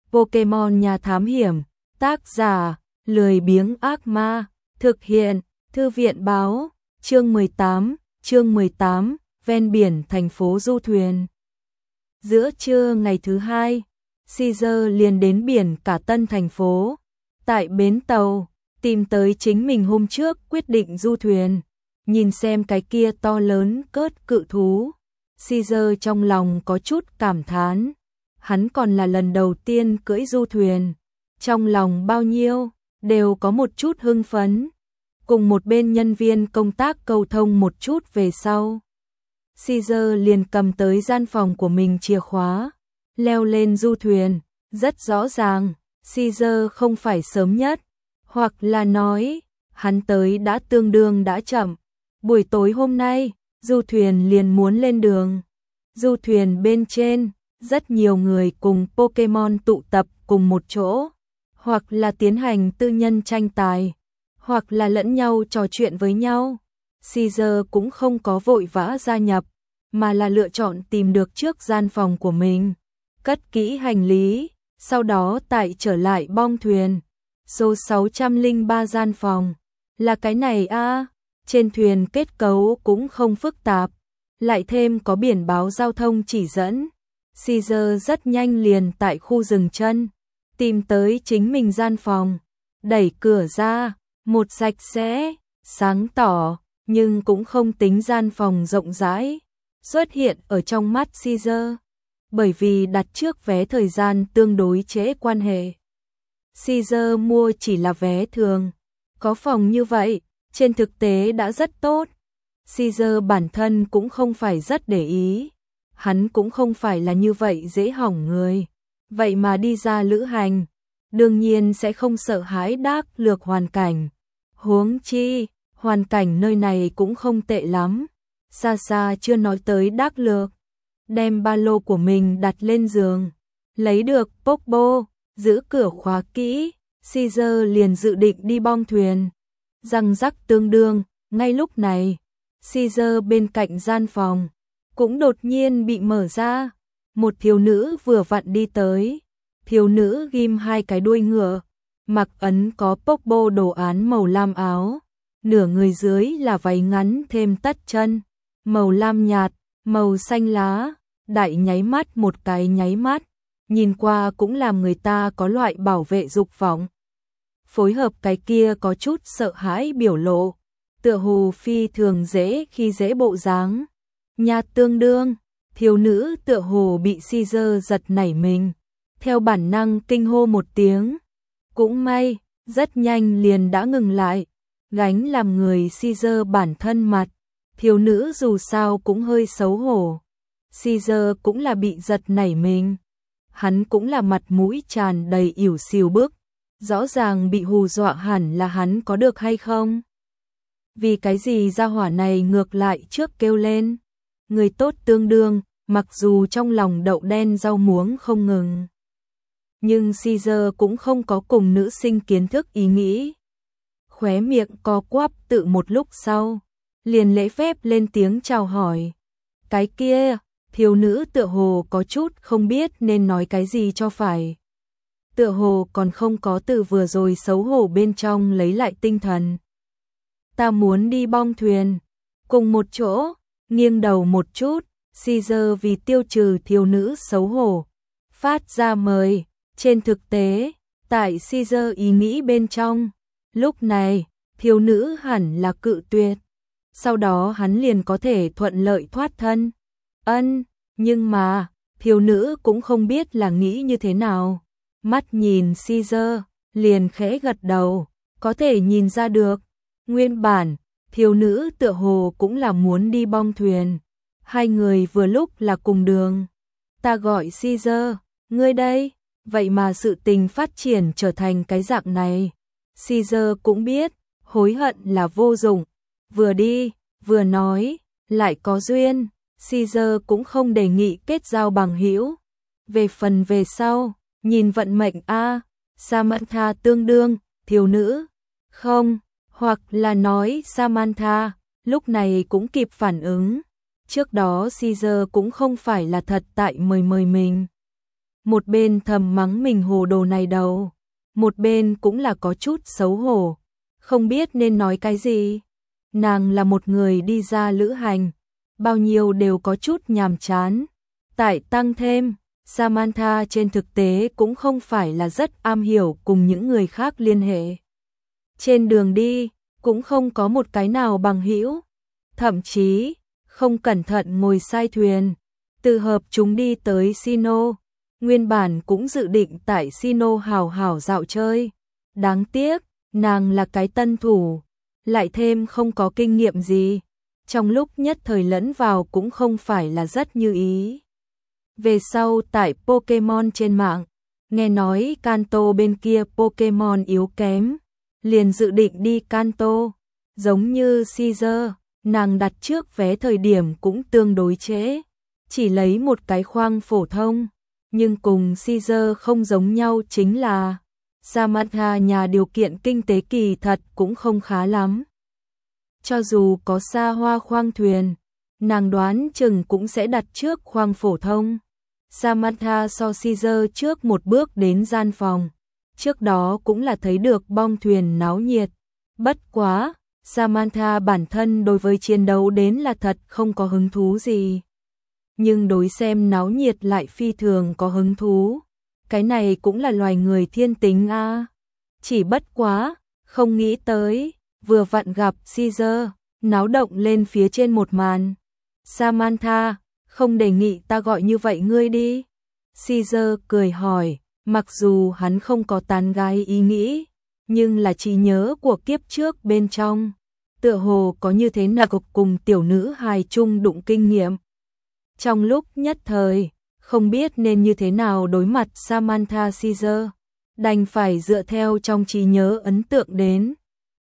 Pokemon Nhà Thám Hiểm, tác giả, lười biếng ác ma, thực hiện, Thư viện báo, chương 18, ven biển thành phố du thuyền. Giữa trưa ngày thứ hai, Caesar liền đến biển Cả Tân thành phố, tại bến tàu, tìm tới chính mình hôm trước quyết định du thuyền, nhìn xem cái kia to lớn cớt cự thú. Caesar trong lòng có chút cảm thán, hắn còn là lần đầu tiên cưỡi du thuyền, trong lòng bao nhiêu, đều có một chút hưng phấn. Cùng một bên nhân viên công tác cầu thông một chút về sau, Caesar liền cầm tới gian phòng của mình chìa khóa, leo lên du thuyền. Rất rõ ràng, Caesar không phải sớm nhất, hoặc là nói, hắn tới đã tương đương đã chậm. Buổi tối hôm nay, du thuyền liền muốn lên đường. Du thuyền bên trên, rất nhiều người cùng Pokemon tụ tập cùng một chỗ, hoặc là tiến hành tư nhân tranh tài, hoặc là lẫn nhau trò chuyện với nhau. Caesar cũng không có vội vã gia nhập, mà là lựa chọn tìm được trước gian phòng của mình, cất kỹ hành lý, sau đó tại trở lại bong thuyền. Số 603 gian phòng, là cái này a. Trên thuyền kết cấu cũng không phức tạp, lại thêm có biển báo giao thông chỉ dẫn. Caesar rất nhanh liền tại khu dừng chân, tìm tới chính mình gian phòng, đẩy cửa ra, một sạch sẽ, sáng tỏ, nhưng cũng không tính gian phòng rộng rãi, xuất hiện ở trong mắt Caesar. Bởi vì đặt trước vé thời gian tương đối trễ quan hệ, Caesar mua chỉ là vé thường. Có phòng như vậy, trên thực tế đã rất tốt. Caesar bản thân cũng không phải rất để ý, hắn cũng không phải là như vậy dễ hỏng người. Vậy mà đi ra lữ hành, đương nhiên sẽ không sợ hãi đắc lược hoàn cảnh. Huống chi, hoàn cảnh nơi này cũng không tệ lắm. Xa xa chưa nói tới đắc lược. Đem ba lô của mình đặt lên giường, lấy được Pokeball, giữ cửa khóa kỹ, Caesar liền dự định đi bong thuyền. Răng rắc tương đương, ngay lúc này, Caesar bên cạnh gian phòng cũng đột nhiên bị mở ra. Một thiếu nữ vừa vặn đi tới. Thiếu nữ ghim hai cái đuôi ngựa, mặc ấn có Pokeball đồ án màu lam áo, nửa người dưới là váy ngắn thêm tất chân, màu lam nhạt, màu xanh lá, đại nháy mắt một cái nháy mắt, nhìn qua cũng làm người ta có loại bảo vệ dục vọng. Phối hợp cái kia có chút sợ hãi biểu lộ, tựa hồ phi thường dễ khi dễ bộ dáng. Nhạt tương đương, thiếu nữ tựa hồ bị Caesar giật nảy mình, theo bản năng kinh hô một tiếng. Cũng may, rất nhanh liền đã ngừng lại, gánh làm người Caesar bản thân mặt. Thiếu nữ dù sao cũng hơi xấu hổ. Caesar cũng là bị giật nảy mình. Hắn cũng là mặt mũi tràn đầy ỉu xìu bức. Rõ ràng bị hù dọa hẳn là hắn có được hay không? Vì cái gì gia hỏa này ngược lại trước kêu lên? Người tốt tương đương, mặc dù trong lòng đậu đen rau muống không ngừng. Nhưng Caesar cũng không có cùng nữ sinh kiến thức ý nghĩ. Khóe miệng co quắp tự một lúc sau, liền lễ phép lên tiếng chào hỏi. Cái kia, thiếu nữ tựa hồ có chút không biết nên nói cái gì cho phải. Tựa hồ còn không có từ vừa rồi xấu hổ bên trong lấy lại tinh thần. Ta muốn đi bong thuyền, cùng một chỗ, nghiêng đầu một chút, Caesar vì tiêu trừ thiếu nữ xấu hổ, phát ra mời. Trên thực tế, tại Caesar ý nghĩ bên trong, lúc này, thiếu nữ hẳn là cự tuyệt. Sau đó hắn liền có thể thuận lợi thoát thân. Nhưng mà, thiếu nữ cũng không biết là nghĩ như thế nào. Mắt nhìn Caesar, liền khẽ gật đầu, có thể nhìn ra được. Nguyên bản, thiếu nữ tựa hồ cũng là muốn đi bong thuyền. Hai người vừa lúc là cùng đường. Ta gọi Caesar, ngươi đây, vậy mà sự tình phát triển trở thành cái dạng này. Caesar cũng biết, hối hận là vô dụng. Vừa đi, vừa nói, lại có duyên. Caesar cũng không đề nghị kết giao bằng hữu. Về phần về sau, nhìn vận mệnh a. Samantha tương đương, thiếu nữ. Không, hoặc là nói Samantha, lúc này cũng kịp phản ứng. Trước đó Caesar cũng không phải là thật tại mời mình. một bên thầm mắng mình hồ đồ này đầu, một bên cũng là có chút xấu hổ, không biết nên nói cái gì. Nàng là một người đi ra lữ hành, bao nhiêu đều có chút nhàm chán. Tại tăng thêm, Samantha trên thực tế cũng không phải là rất am hiểu cùng những người khác liên hệ. Trên đường đi, cũng không có một cái nào bằng hữu, thậm chí không cẩn thận ngồi sai thuyền. Từ hợp chúng đi tới Sino, nguyên bản cũng dự định tại Sino hào hào dạo chơi. Đáng tiếc, nàng là cái tân thủ, lại thêm không có kinh nghiệm gì, trong lúc nhất thời lẫn vào cũng không phải là rất như ý. Về sau tại Pokemon trên mạng, nghe nói Kanto bên kia Pokemon yếu kém, liền dự định đi Kanto, giống như Caesar, nàng đặt trước vé thời điểm cũng tương đối trễ, chỉ lấy một cái khoang phổ thông, nhưng cùng Caesar không giống nhau chính là Samantha nhà điều kiện kinh tế kỳ thật cũng không khá lắm. Cho dù có xa hoa khoang thuyền, nàng đoán chừng cũng sẽ đặt trước khoang phổ thông. Samantha so Caesar trước một bước đến gian phòng, trước đó cũng là thấy được bong thuyền náo nhiệt. Bất quá, Samantha bản thân đối với chiến đấu đến là thật không có hứng thú gì. Nhưng đối xem náo nhiệt lại phi thường có hứng thú. Cái này cũng là loài người thiên tính a. Chỉ bất quá, không nghĩ tới, vừa vặn gặp Caesar, náo động lên phía trên một màn. Samantha, không đề nghị ta gọi như vậy ngươi đi. Caesar cười hỏi, mặc dù hắn không có tán gái ý nghĩ, nhưng là trí nhớ của kiếp trước bên trong, tựa hồ có như thế nào cùng tiểu nữ hài chung đụng kinh nghiệm. Trong lúc nhất thời, không biết nên như thế nào đối mặt Samantha Caesar, đành phải dựa theo trong trí nhớ ấn tượng đến.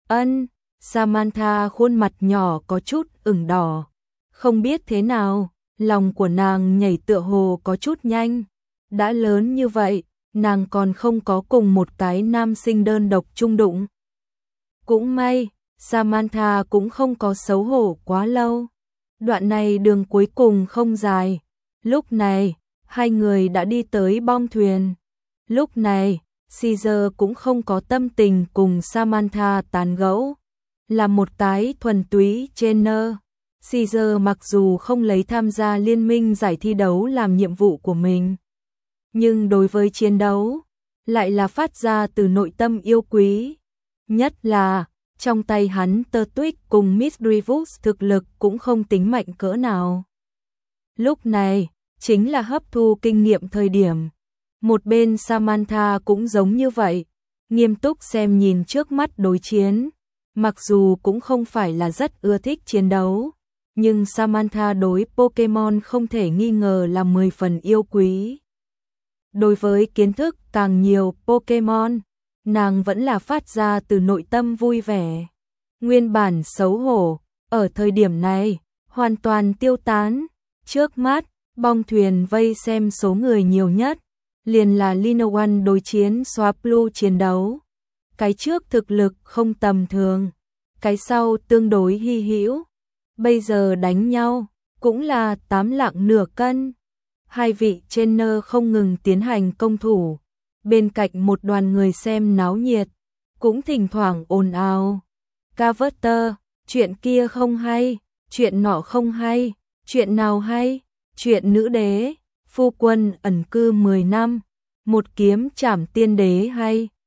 Samantha khuôn mặt nhỏ có chút ửng đỏ, không biết thế nào, lòng của nàng nhảy tựa hồ có chút nhanh. Đã lớn như vậy, nàng còn không có cùng một cái nam sinh đơn độc chung đụng. Cũng may, Samantha cũng không có xấu hổ quá lâu. Đoạn này đường cuối cùng không dài. Lúc này, hai người đã đi tới bong thuyền. Lúc này, Caesar cũng không có tâm tình cùng Samantha tán gẫu, là một cái thuần túy trainer. Caesar mặc dù không lấy tham gia liên minh giải thi đấu làm nhiệm vụ của mình, nhưng đối với chiến đấu, lại là phát ra từ nội tâm yêu quý. Nhất là, trong tay hắn Turtwig cùng Misdreavus thực lực cũng không tính mạnh cỡ nào. Lúc này, chính là hấp thu kinh nghiệm thời điểm. Một bên Samantha cũng giống như vậy, nghiêm túc xem nhìn trước mắt đối chiến. Mặc dù cũng không phải là rất ưa thích chiến đấu, nhưng Samantha đối Pokemon không thể nghi ngờ là 10 phần yêu quý. Đối với kiến thức càng nhiều Pokemon, nàng vẫn là phát ra từ nội tâm vui vẻ. Nguyên bản xấu hổ, ở thời điểm này, hoàn toàn tiêu tán. Trước mắt, bong thuyền vây xem số người nhiều nhất, liền là Linoone đối chiến Swablu chiến đấu. Cái trước thực lực không tầm thường, cái sau tương đối hy hữu. Bây giờ đánh nhau, cũng là 8 lạng nửa cân. Hai vị trainer không ngừng tiến hành công thủ. Bên cạnh một đoàn người xem náo nhiệt, cũng thỉnh thoảng ồn ào. Carter, chuyện kia không hay, chuyện nọ không hay, chuyện nào hay, chuyện nữ đế, phu quân ẩn cư 10 năm, một kiếm trảm tiên đế hay.